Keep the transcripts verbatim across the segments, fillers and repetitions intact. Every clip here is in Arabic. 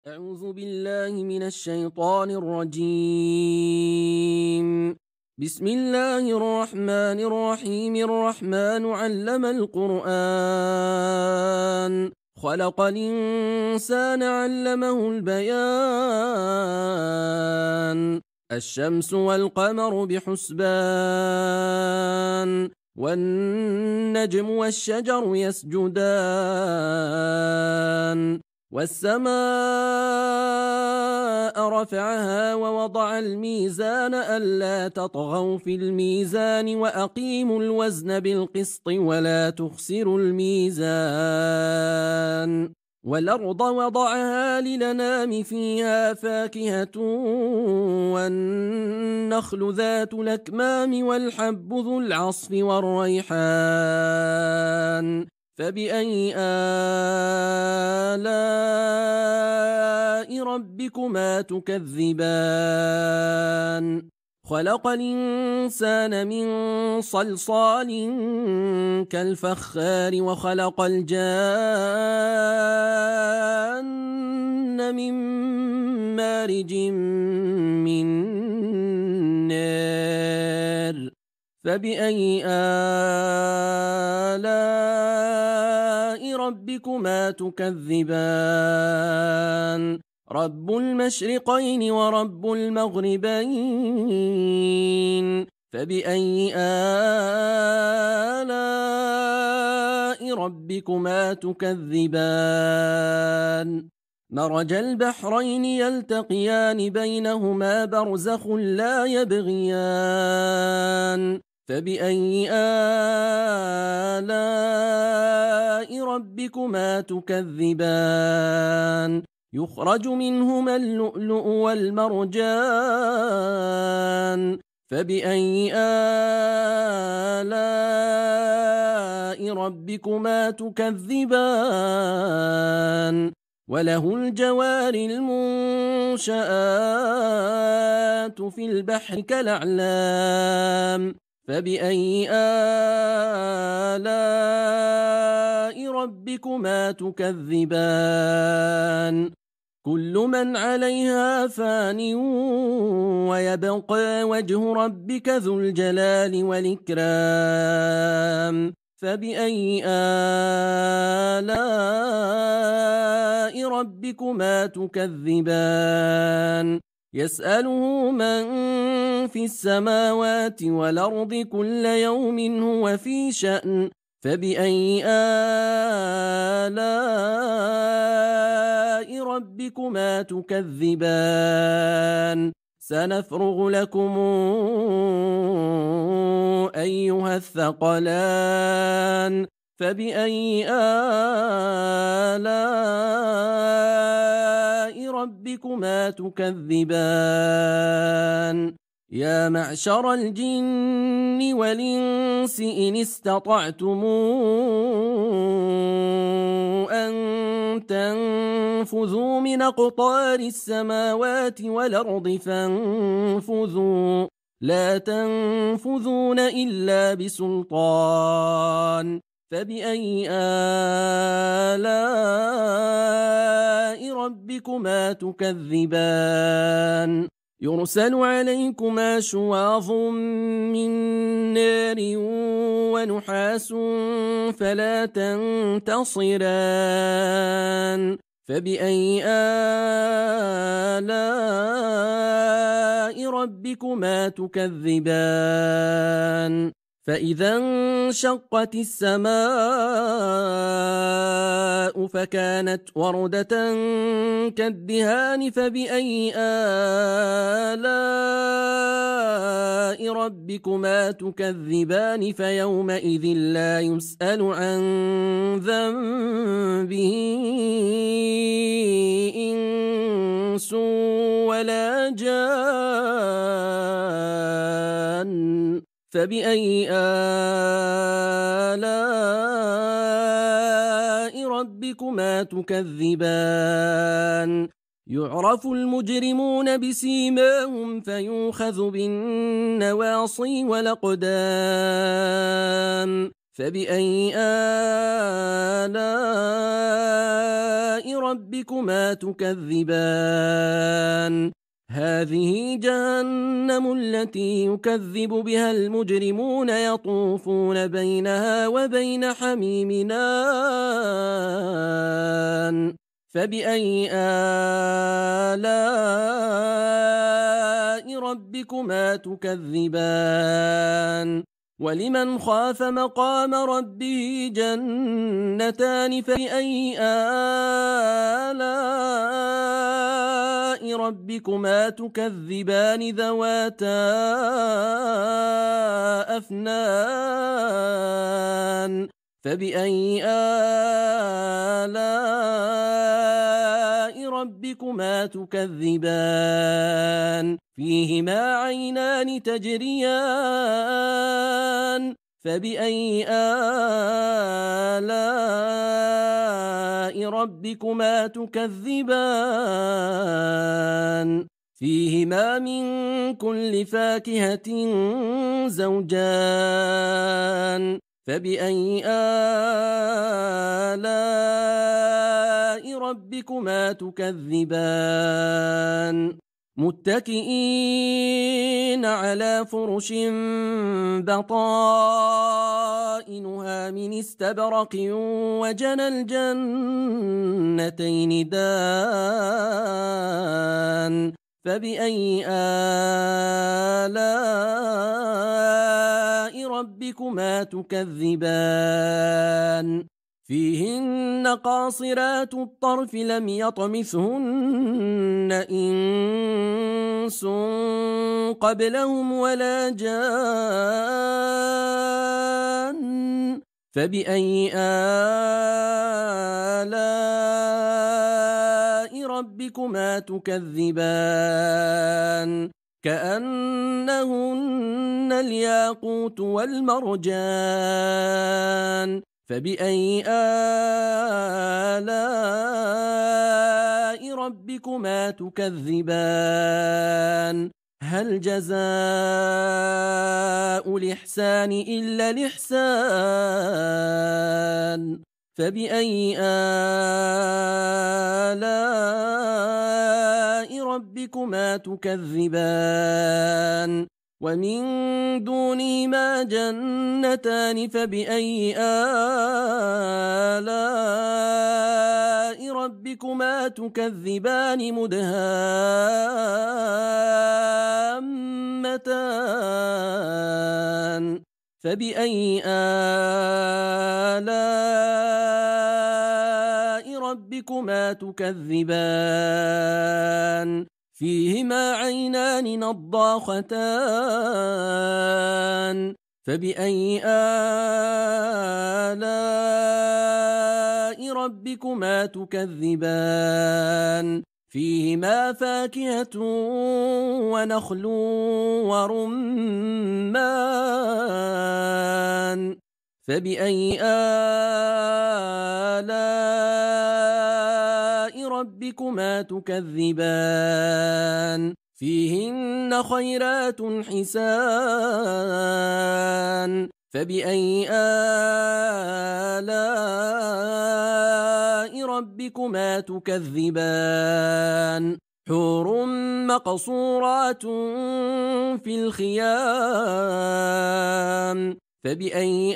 أعوذ بالله من الشيطان الرجيم. بسم الله الرحمن الرحيم. الرحمن علم القرآن خلق الإنسان علمه البيان الشمس والقمر بحسبان والنجم والشجر يسجدان والسماء رفعها ووضع الميزان ألا تطغوا في الميزان وأقيموا الوزن بالقسط ولا تخسروا الميزان والأرض وضعها للأنام فيها فاكهة والنخل ذات الأكمام والحب ذو العصف والريحان فبأي آلاء ربكما تكذبان خلق الإنسان من صلصال كالفخار وخلق الجان من مارج من نار فبأي آلاء ربكما تكذبان رب المشرقين ورب المغربين فبأي آلاء ربكما تكذبان مرج البحرين يلتقيان بينهما برزخ لا يبغيان فبأي آلاء ربكما تكذبان يخرج منهما اللؤلؤ والمرجان فبأي آلاء ربكما تكذبان وله الجوار المنشآت في البحر كالأعلام فبأي آلاء ربكما تكذبان كل من عليها فان ويبقى وجه ربك ذو الجلال والإكرام فبأي آلاء ربكما تكذبان يسأله من في السماوات والأرض كل يوم هو في شأن فبأي آلاء ربكما تكذبان سنفرغ لكم أيها الثقلان فبأي آلاء ربكما تكذبان يا معشر الجن والإنس إن استطعتم أن تنفذوا من أقطار السماوات والأرض فانفذوا لا تنفذون إلا بسلطان فبأي آلاء ربكما تكذبان يرسل عليكما شواظ من نار ونحاس فلا تنتصران فبأي آلاء ربكما تكذبان فإذا انشقت السماء فكانت وردة كالدهان فبأي آلاء ربكما تكذبان فيومئذ لا يسأل عن ذنبه إنس ولا جان فبأي آلاء ربكما تكذبان يعرف المجرمون بسيماهم فيؤخذ بالنواصي والأقدام فبأي آلاء ربكما تكذبان هذه جهنم التي يكذب بها المجرمون يطوفون بينها وبين حميم آن فبأي آلاء ربكما تكذبان ولمن خاف مقام ربه جنتان فبأي آلاء ربكما تكذبان ذواتا أفنان فبأي آلاء ربكما تكذبان فيهما عينان تجريان فبأي آلاء ربكما تكذبان فيهما من كل فاكهة زوجان فبأي آلاء ربكما تكذبان متكئين على فرش بطائنها من استبرق وجنى الجنتين دان فبأي آلاء ربكما تكذبان فيهن قاصرات الطرف لم يطمثهن إنس قبلهم ولا جان فبأي آلاء ربكما تكذبان كأنهن الياقوت والمرجان فبأي آلاء ربكما تكذبان هل جزاء الإحسان إلا الإحسان فبأي آلاء ربكما تكذبان ومن دونهما جنتان فبأي آلاء ربكما تكذبان مدهامتان فبأي آلاء ربكما تكذبان فيهما عينان نضاختان فبأي آلاء ربكما تكذبان فيهما فاكهة ونخل ورمان فبأي آلاء ربكما تكذبان فيهن خيرات حسان فبأي آلاء ربكما تكذبان حور مقصورات في الخيام فبأي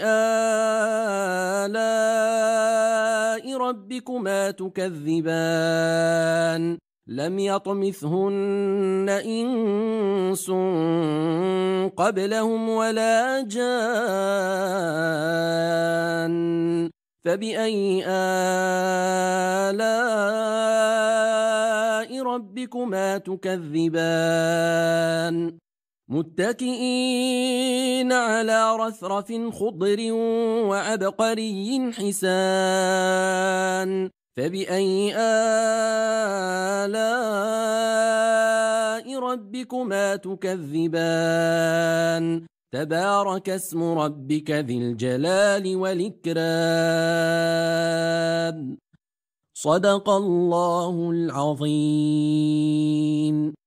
آلاء ربكما تكذبان لم يطمثهن إنس قبلهم ولا جان فبأي آلاء ربكما تكذبان متكئين على رثرف خضر وعبقري حسان فبأي آلاء ربكما تكذبان تبارك اسم ربك ذي الجلال والإكرام صدق الله العظيم.